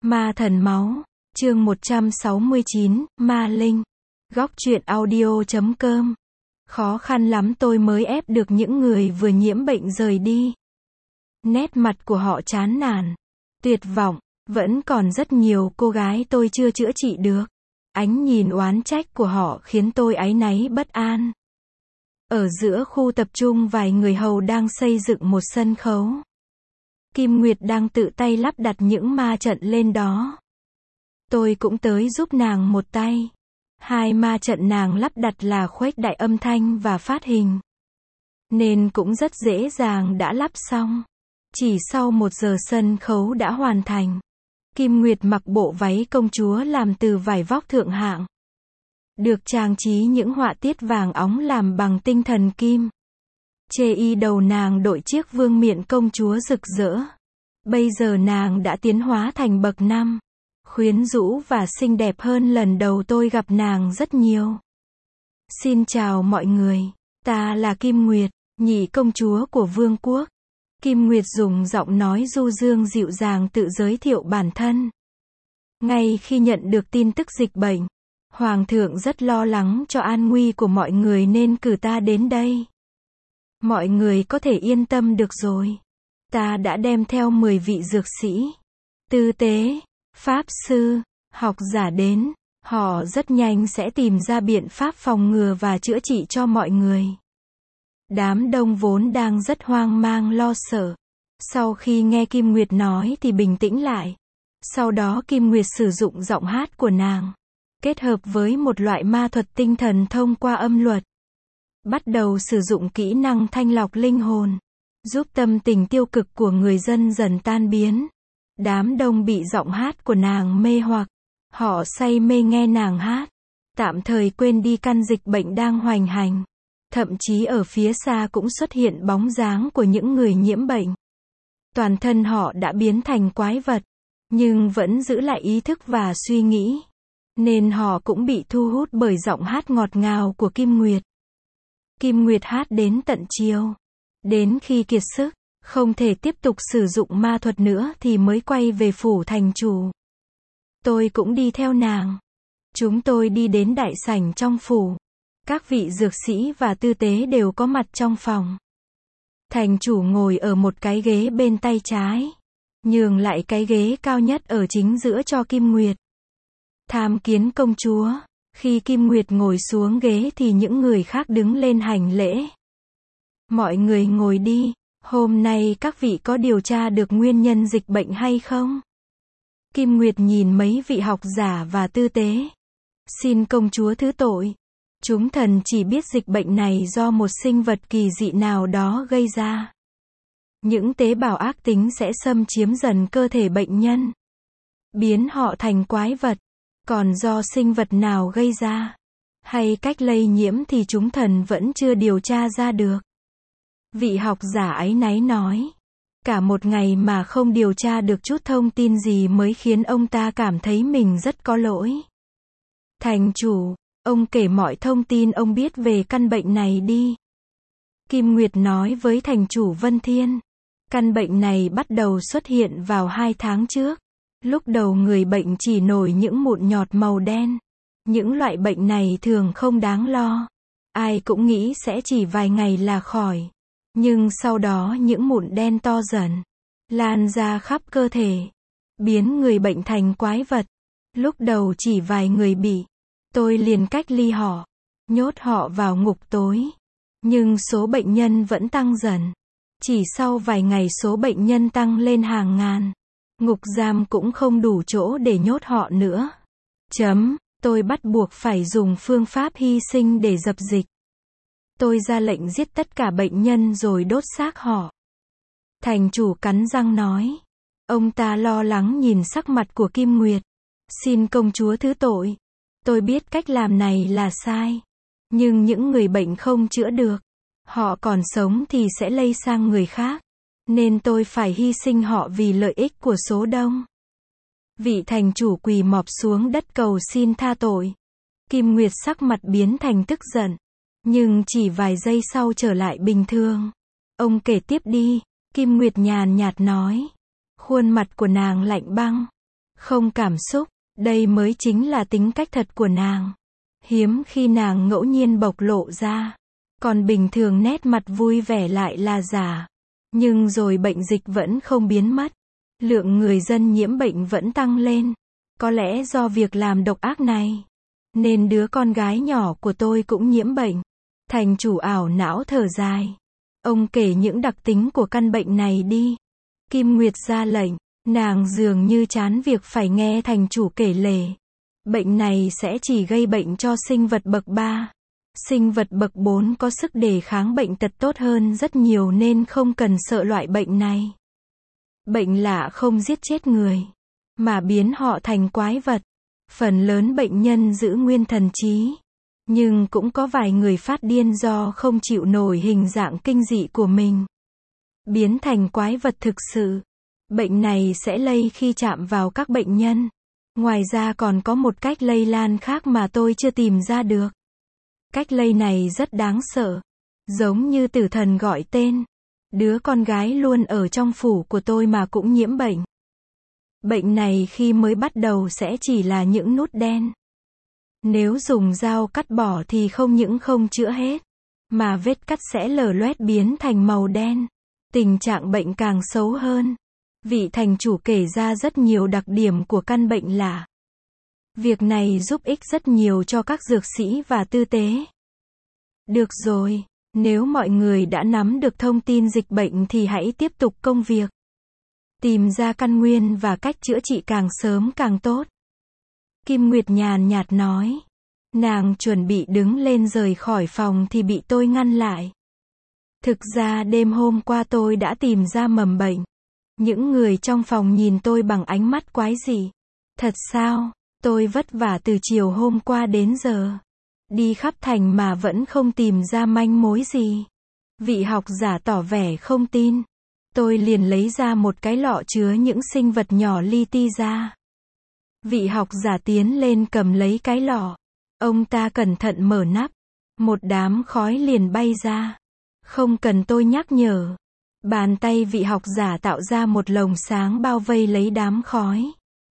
Ma thần máu, chương 169, Ma Linh. Góc truyện audio.com. Khó khăn lắm tôi mới ép được những người vừa nhiễm bệnh rời đi. Nét mặt của họ chán nản, tuyệt vọng, vẫn còn rất nhiều cô gái tôi chưa chữa trị được. Ánh nhìn oán trách của họ khiến tôi áy náy bất an. Ở giữa khu tập trung vài người hầu đang xây dựng một sân khấu. Kim Nguyệt đang tự tay lắp đặt những ma trận lên đó. Tôi cũng tới giúp nàng một tay. Hai ma trận nàng lắp đặt là khuếch đại âm thanh và phát hình, nên cũng rất dễ dàng đã lắp xong. Chỉ sau 1 giờ sân khấu đã hoàn thành. Kim Nguyệt mặc bộ váy công chúa làm từ vải vóc thượng hạng, được trang trí những họa tiết vàng óng làm bằng tinh thần kim. Chê y đầu nàng đội chiếc vương miện công chúa rực rỡ. Bây giờ nàng đã tiến hóa thành bậc 5, quyến rũ và xinh đẹp hơn lần đầu tôi gặp nàng rất nhiều. Xin chào mọi người, ta là Kim Nguyệt, nhị công chúa của vương quốc. Kim Nguyệt dùng giọng nói du dương dịu dàng tự giới thiệu bản thân. Ngay khi nhận được tin tức dịch bệnh, Hoàng thượng rất lo lắng cho an nguy của mọi người nên cử ta đến đây. Mọi người có thể yên tâm được rồi. Ta đã đem theo 10 vị dược sĩ, tư tế, pháp sư, học giả đến. Họ rất nhanh sẽ tìm ra biện pháp phòng ngừa và chữa trị cho mọi người. Đám đông vốn đang rất hoang mang lo sợ. Sau khi nghe Kim Nguyệt nói thì bình tĩnh lại. Sau đó Kim Nguyệt sử dụng giọng hát của nàng, kết hợp với một loại ma thuật tinh thần thông qua âm luật, bắt đầu sử dụng kỹ năng thanh lọc linh hồn, giúp tâm tình tiêu cực của người dân dần tan biến. Đám đông bị giọng hát của nàng mê hoặc. Họ say mê nghe nàng hát, tạm thời quên đi căn dịch bệnh đang hoành hành. Thậm chí ở phía xa cũng xuất hiện bóng dáng của những người nhiễm bệnh. Toàn thân họ đã biến thành quái vật, nhưng vẫn giữ lại ý thức và suy nghĩ. Nên họ cũng bị thu hút bởi giọng hát ngọt ngào của Kim Nguyệt. Kim Nguyệt hát đến tận chiều. Đến khi kiệt sức, không thể tiếp tục sử dụng ma thuật nữa thì mới quay về phủ thành chủ. Tôi cũng đi theo nàng. Chúng tôi đi đến đại sảnh trong phủ. Các vị dược sĩ và tư tế đều có mặt trong phòng. Thành chủ ngồi ở một cái ghế bên tay trái, nhường lại cái ghế cao nhất ở chính giữa cho Kim Nguyệt. Tham kiến công chúa. Khi Kim Nguyệt ngồi xuống ghế thì những người khác đứng lên hành lễ. Mọi người ngồi đi. Hôm nay các vị có điều tra được nguyên nhân dịch bệnh hay không? Kim Nguyệt nhìn mấy vị học giả và tư tế. Xin công chúa thứ tội. Chúng thần chỉ biết dịch bệnh này do một sinh vật kỳ dị nào đó gây ra. Những tế bào ác tính sẽ xâm chiếm dần cơ thể bệnh nhân, biến họ thành quái vật. Còn do sinh vật nào gây ra, hay cách lây nhiễm thì chúng thần vẫn chưa điều tra ra được. Vị học giả áy náy nói. Cả một ngày mà không điều tra được chút thông tin gì mới khiến ông ta cảm thấy mình rất có lỗi. Thành chủ, ông kể mọi thông tin ông biết về căn bệnh này đi. Kim Nguyệt nói với thành chủ Vân Thiên. Căn bệnh này bắt đầu xuất hiện vào 2 tháng trước. Lúc đầu người bệnh chỉ nổi những mụn nhọt màu đen. Những loại bệnh này thường không đáng lo. Ai cũng nghĩ sẽ chỉ vài ngày là khỏi. Nhưng sau đó những mụn đen to dần, lan ra khắp cơ thể, biến người bệnh thành quái vật. Lúc đầu chỉ vài người bị. Tôi liền cách ly họ, nhốt họ vào ngục tối. Nhưng số bệnh nhân vẫn tăng dần. Chỉ sau vài ngày số bệnh nhân tăng lên hàng ngàn. Ngục giam cũng không đủ chỗ để nhốt họ nữa. Tôi bắt buộc phải dùng phương pháp hy sinh để dập dịch. Tôi ra lệnh giết tất cả bệnh nhân rồi đốt xác họ. Thành chủ cắn răng nói. Ông ta lo lắng nhìn sắc mặt của Kim Nguyệt. Xin công chúa thứ tội. Tôi biết cách làm này là sai. Nhưng những người bệnh không chữa được, họ còn sống thì sẽ lây sang người khác. Nên tôi phải hy sinh họ vì lợi ích của số đông. Vị thành chủ quỳ mọp xuống đất cầu xin tha tội. Kim Nguyệt sắc mặt biến thành tức giận. Nhưng chỉ vài giây sau trở lại bình thường. Ông kể tiếp đi. Kim Nguyệt nhàn nhạt nói. Khuôn mặt của nàng lạnh băng. không cảm xúc, đây mới chính là tính cách thật của nàng. Hiếm khi nàng ngẫu nhiên bộc lộ ra, còn bình thường nét mặt vui vẻ lại là giả. Nhưng rồi bệnh dịch vẫn không biến mất, lượng người dân nhiễm bệnh vẫn tăng lên. Có lẽ do việc làm độc ác này, nên đứa con gái nhỏ của tôi cũng nhiễm bệnh. Thành chủ ảo não thở dài. Ông kể những đặc tính của căn bệnh này đi. Kim Nguyệt ra lệnh, nàng dường như chán việc phải nghe thành chủ kể lể. Bệnh này sẽ chỉ gây bệnh cho sinh vật bậc 3. Sinh vật bậc 4 có sức đề kháng bệnh tật tốt hơn rất nhiều nên không cần sợ loại bệnh này. Bệnh lạ không giết chết người, mà biến họ thành quái vật. Phần lớn bệnh nhân giữ nguyên thần trí. Nhưng cũng có vài người phát điên do không chịu nổi hình dạng kinh dị của mình, biến thành quái vật thực sự. Bệnh này sẽ lây khi chạm vào các bệnh nhân. Ngoài ra còn có một cách lây lan khác mà tôi chưa tìm ra được. Cách lây này rất đáng sợ. Giống như tử thần gọi tên. Đứa con gái luôn ở trong phủ của tôi mà cũng nhiễm bệnh. Bệnh này khi mới bắt đầu sẽ chỉ là những nút đen. Nếu dùng dao cắt bỏ thì không những không chữa hết, mà vết cắt sẽ lở loét biến thành màu đen. Tình trạng bệnh càng xấu hơn. Vị thành chủ kể ra rất nhiều đặc điểm của căn bệnh lạ. Việc này giúp ích rất nhiều cho các dược sĩ và tư tế. Được rồi, nếu mọi người đã nắm được thông tin dịch bệnh thì hãy tiếp tục công việc. Tìm ra căn nguyên và cách chữa trị càng sớm càng tốt. Kim Nguyệt nhàn nhạt nói. Nàng chuẩn bị đứng lên rời khỏi phòng thì bị tôi ngăn lại. Thực ra đêm hôm qua tôi đã tìm ra mầm bệnh. Những người trong phòng nhìn tôi bằng ánh mắt quái dị. Thật sao? Tôi vất vả từ chiều hôm qua đến giờ. Đi khắp thành mà vẫn không tìm ra manh mối gì. Vị học giả tỏ vẻ không tin. Tôi liền lấy ra một cái lọ chứa những sinh vật nhỏ li ti ra. Vị học giả tiến lên cầm lấy cái lọ. Ông ta cẩn thận mở nắp. Một đám khói liền bay ra. Không cần tôi nhắc nhở. Bàn tay vị học giả tạo ra một lồng sáng bao vây lấy đám khói.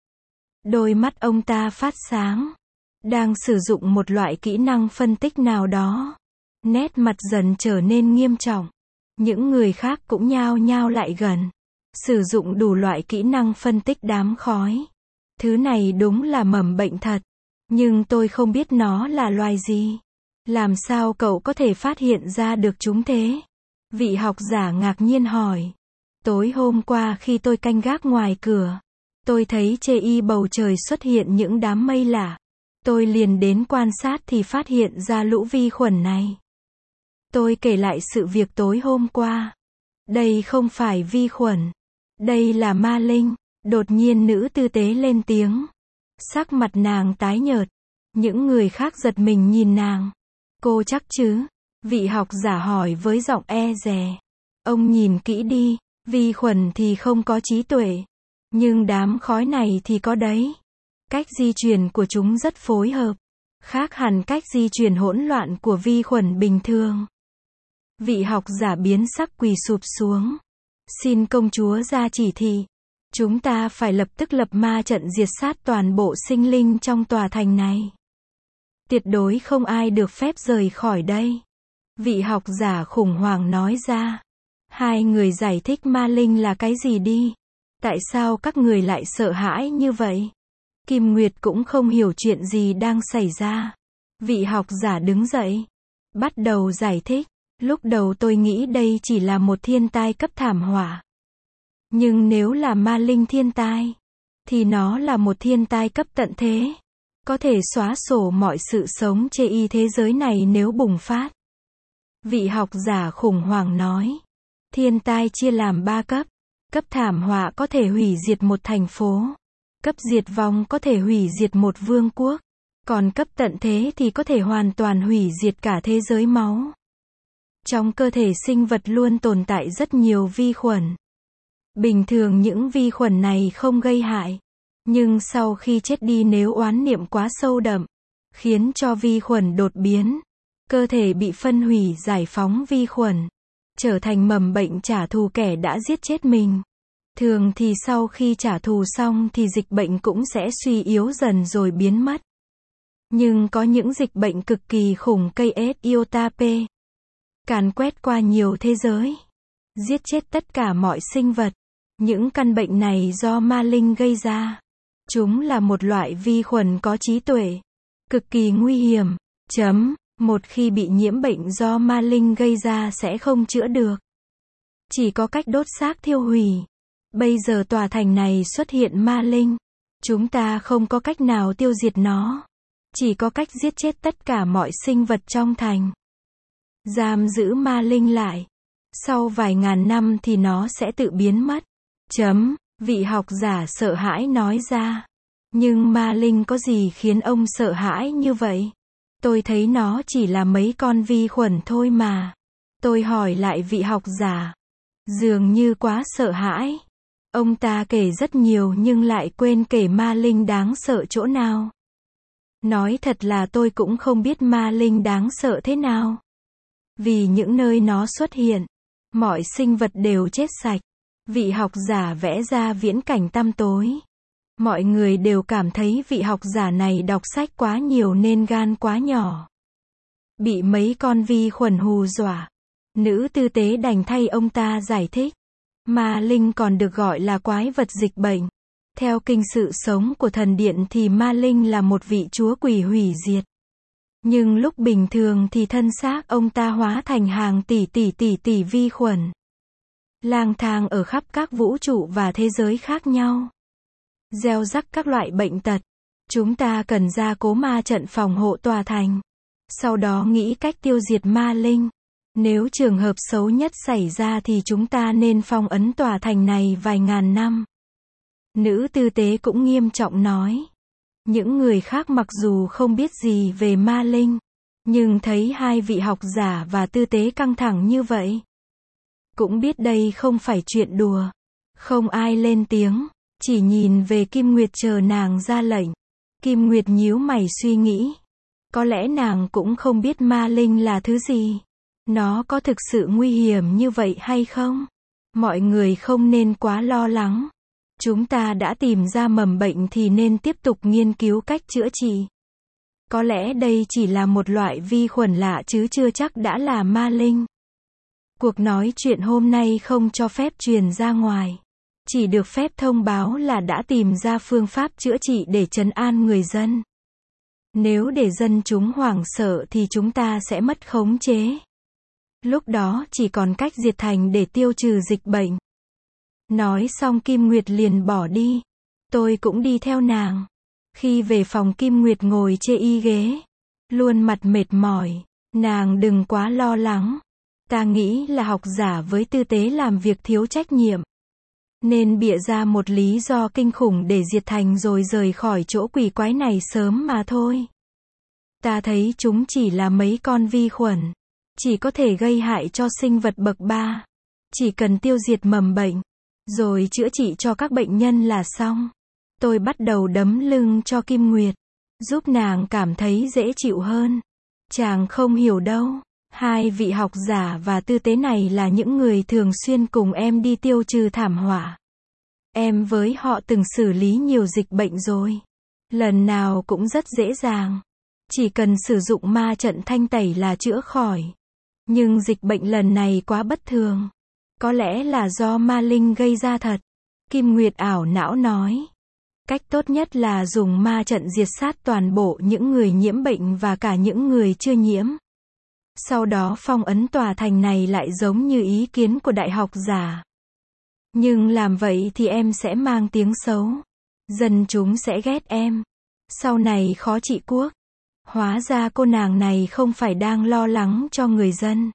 Đôi mắt ông ta phát sáng. Đang sử dụng một loại kỹ năng phân tích nào đó. Nét mặt dần trở nên nghiêm trọng. Những người khác cũng nhao nhao lại gần. Sử dụng đủ loại kỹ năng phân tích đám khói. Thứ này đúng là mầm bệnh thật. Nhưng tôi không biết nó là loài gì. Làm sao cậu có thể phát hiện ra được chúng thế? Vị học giả ngạc nhiên hỏi. Tối hôm qua khi tôi canh gác ngoài cửa, tôi thấy trên bầu trời xuất hiện những đám mây lạ. Tôi liền đến quan sát thì phát hiện ra lũ vi khuẩn này. Tôi kể lại sự việc tối hôm qua. Đây không phải vi khuẩn. Đây là ma linh. Đột nhiên nữ tư tế lên tiếng. Sắc mặt nàng tái nhợt. Những người khác giật mình nhìn nàng. Cô chắc chứ? Vị học giả hỏi với giọng e dè. Ông nhìn kỹ đi. Vi khuẩn thì không có trí tuệ. Nhưng đám khói này thì có đấy. Cách di chuyển của chúng rất phối hợp. Khác hẳn cách di chuyển hỗn loạn của vi khuẩn bình thường. Vị học giả biến sắc quỳ sụp xuống. Xin công chúa ra chỉ thị. Chúng ta phải lập tức lập ma trận diệt sát toàn bộ sinh linh trong tòa thành này. Tuyệt đối không ai được phép rời khỏi đây. Vị học giả khủng hoảng nói ra. Hai người giải thích ma linh là cái gì đi. Tại sao các người lại sợ hãi như vậy? Kim Nguyệt cũng không hiểu chuyện gì đang xảy ra. Vị học giả đứng dậy. Bắt đầu giải thích. Lúc đầu tôi nghĩ đây chỉ là một thiên tai cấp thảm họa. Nhưng nếu là ma linh thiên tai, thì nó là một thiên tai cấp tận thế. Có thể xóa sổ mọi sự sống trên thế giới này nếu bùng phát. Vị học giả khủng hoảng nói. Thiên tai chia làm 3 cấp. Cấp thảm họa có thể hủy diệt một thành phố. Cấp diệt vong có thể hủy diệt một vương quốc. Còn cấp tận thế thì có thể hoàn toàn hủy diệt cả thế giới máu. Trong cơ thể sinh vật luôn tồn tại rất nhiều vi khuẩn. Bình thường những vi khuẩn này không gây hại. Nhưng sau khi chết đi nếu oán niệm quá sâu đậm, khiến cho vi khuẩn đột biến. Cơ thể bị phân hủy giải phóng vi khuẩn. Trở thành mầm bệnh trả thù kẻ đã giết chết mình. Thường thì sau khi trả thù xong thì dịch bệnh cũng sẽ suy yếu dần rồi biến mất. Nhưng có những dịch bệnh cực kỳ khủng cây Ethiopia càn quét qua nhiều thế giới, giết chết tất cả mọi sinh vật. Những căn bệnh này do ma linh gây ra. Chúng là một loại vi khuẩn có trí tuệ, cực kỳ nguy hiểm. Một khi bị nhiễm bệnh do ma linh gây ra sẽ không chữa được. Chỉ có cách đốt xác thiêu hủy. Bây giờ tòa thành này xuất hiện ma linh. Chúng ta không có cách nào tiêu diệt nó. Chỉ có cách giết chết tất cả mọi sinh vật trong thành. Giam giữ ma linh lại. Sau vài ngàn năm thì nó sẽ tự biến mất. Vị học giả sợ hãi nói ra. Nhưng ma linh có gì khiến ông sợ hãi như vậy? Tôi thấy nó chỉ là mấy con vi khuẩn thôi mà. Tôi hỏi lại vị học giả. Dường như quá sợ hãi. Ông ta kể rất nhiều nhưng lại quên kể ma linh đáng sợ chỗ nào. Nói thật là tôi cũng không biết ma linh đáng sợ thế nào. Vì những nơi nó xuất hiện, mọi sinh vật đều chết sạch. Vị học giả vẽ ra viễn cảnh tăm tối. Mọi người đều cảm thấy vị học giả này đọc sách quá nhiều nên gan quá nhỏ. Bị mấy con vi khuẩn hù dọa. Nữ tư tế đành thay ông ta giải thích. Ma linh còn được gọi là quái vật dịch bệnh. Theo kinh sự sống của thần điện thì ma linh là một vị chúa quỷ hủy diệt. Nhưng lúc bình thường thì thân xác ông ta hóa thành hàng tỷ vi khuẩn. Lang thang ở khắp các vũ trụ và thế giới khác nhau. Gieo rắc các loại bệnh tật. Chúng ta cần gia cố ma trận phòng hộ tòa thành. Sau đó nghĩ cách tiêu diệt ma linh. Nếu trường hợp xấu nhất xảy ra thì chúng ta nên phong ấn tòa thành này vài ngàn năm. Nữ tư tế cũng nghiêm trọng nói. Những người khác mặc dù không biết gì về ma linh, nhưng thấy hai vị học giả và tư tế căng thẳng như vậy, cũng biết đây không phải chuyện đùa. Không ai lên tiếng, chỉ nhìn về Kim Nguyệt chờ nàng ra lệnh. Kim Nguyệt nhíu mày suy nghĩ. Có lẽ nàng cũng không biết ma linh là thứ gì. Nó có thực sự nguy hiểm như vậy hay không? Mọi người không nên quá lo lắng. Chúng ta đã tìm ra mầm bệnh thì nên tiếp tục nghiên cứu cách chữa trị. Có lẽ đây chỉ là một loại vi khuẩn lạ chứ chưa chắc đã là ma linh. Cuộc nói chuyện hôm nay không cho phép truyền ra ngoài. Chỉ được phép thông báo là đã tìm ra phương pháp chữa trị để trấn an người dân. Nếu để dân chúng hoảng sợ thì chúng ta sẽ mất khống chế. Lúc đó chỉ còn cách diệt thành để tiêu trừ dịch bệnh. Nói xong Kim Nguyệt liền bỏ đi. Tôi cũng đi theo nàng. Khi về phòng Kim Nguyệt ngồi chê y ghế. Luôn mặt mệt mỏi. Nàng đừng quá lo lắng. Ta nghĩ là học giả với tư tế làm việc thiếu trách nhiệm. Nên bịa ra một lý do kinh khủng để diệt thành rồi rời khỏi chỗ quỷ quái này sớm mà thôi. Ta thấy chúng chỉ là mấy con vi khuẩn. Chỉ có thể gây hại cho sinh vật bậc 3. Chỉ cần tiêu diệt mầm bệnh. Rồi chữa trị cho các bệnh nhân là xong. Tôi bắt đầu đấm lưng cho Kim Nguyệt. Giúp nàng cảm thấy dễ chịu hơn. Chàng không hiểu đâu. Hai vị học giả và tư tế này là những người thường xuyên cùng em đi tiêu trừ thảm họa. Em với họ từng xử lý nhiều dịch bệnh rồi. Lần nào cũng rất dễ dàng. Chỉ cần sử dụng ma trận thanh tẩy là chữa khỏi. Nhưng dịch bệnh lần này quá bất thường. Có lẽ là do ma linh gây ra thật. Kim Nguyệt ảo não nói. Cách tốt nhất là dùng ma trận diệt sát toàn bộ những người nhiễm bệnh và cả những người chưa nhiễm. Sau đó phong ấn tòa thành này lại giống như ý kiến của đại học giả. Nhưng làm vậy thì em sẽ mang tiếng xấu. Dân chúng sẽ ghét em. Sau này khó trị quốc. Hóa ra cô nàng này không phải đang lo lắng cho người dân.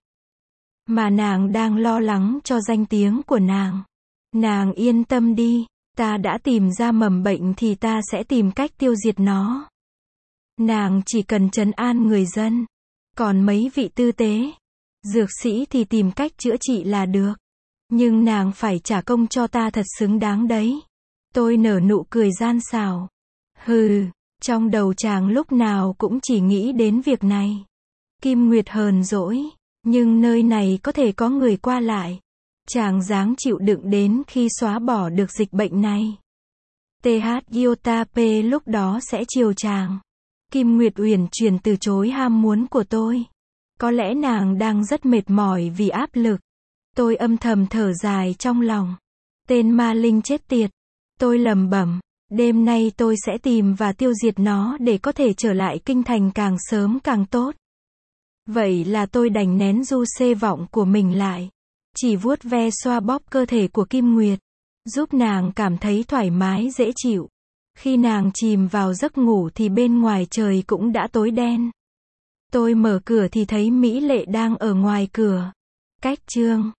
Mà nàng đang lo lắng cho danh tiếng của nàng. Nàng yên tâm đi. Ta đã tìm ra mầm bệnh thì ta sẽ tìm cách tiêu diệt nó. Nàng chỉ cần trấn an người dân. Còn mấy vị tư tế, dược sĩ thì tìm cách chữa trị là được. Nhưng nàng phải trả công cho ta thật xứng đáng đấy. Tôi nở nụ cười gian xảo. Hừ, trong đầu chàng lúc nào cũng chỉ nghĩ đến việc này. Kim Nguyệt hờn dỗi, nhưng nơi này có thể có người qua lại. Chàng dáng chịu đựng đến khi xóa bỏ được dịch bệnh này. TH Iota P lúc đó sẽ chiều chàng. Kim Nguyệt Uyển chuyển từ chối ham muốn của tôi. Có lẽ nàng đang rất mệt mỏi vì áp lực. Tôi âm thầm thở dài trong lòng. Tên ma linh chết tiệt. Tôi lẩm bẩm. Đêm nay tôi sẽ tìm và tiêu diệt nó để có thể trở lại kinh thành càng sớm càng tốt. Vậy là tôi đành nén du xê vọng của mình lại. Chỉ vuốt ve xoa bóp cơ thể của Kim Nguyệt. Giúp nàng cảm thấy thoải mái dễ chịu. Khi nàng chìm vào giấc ngủ thì bên ngoài trời cũng đã tối đen. Tôi mở cửa thì thấy Mỹ Lệ đang ở ngoài cửa. Cách chương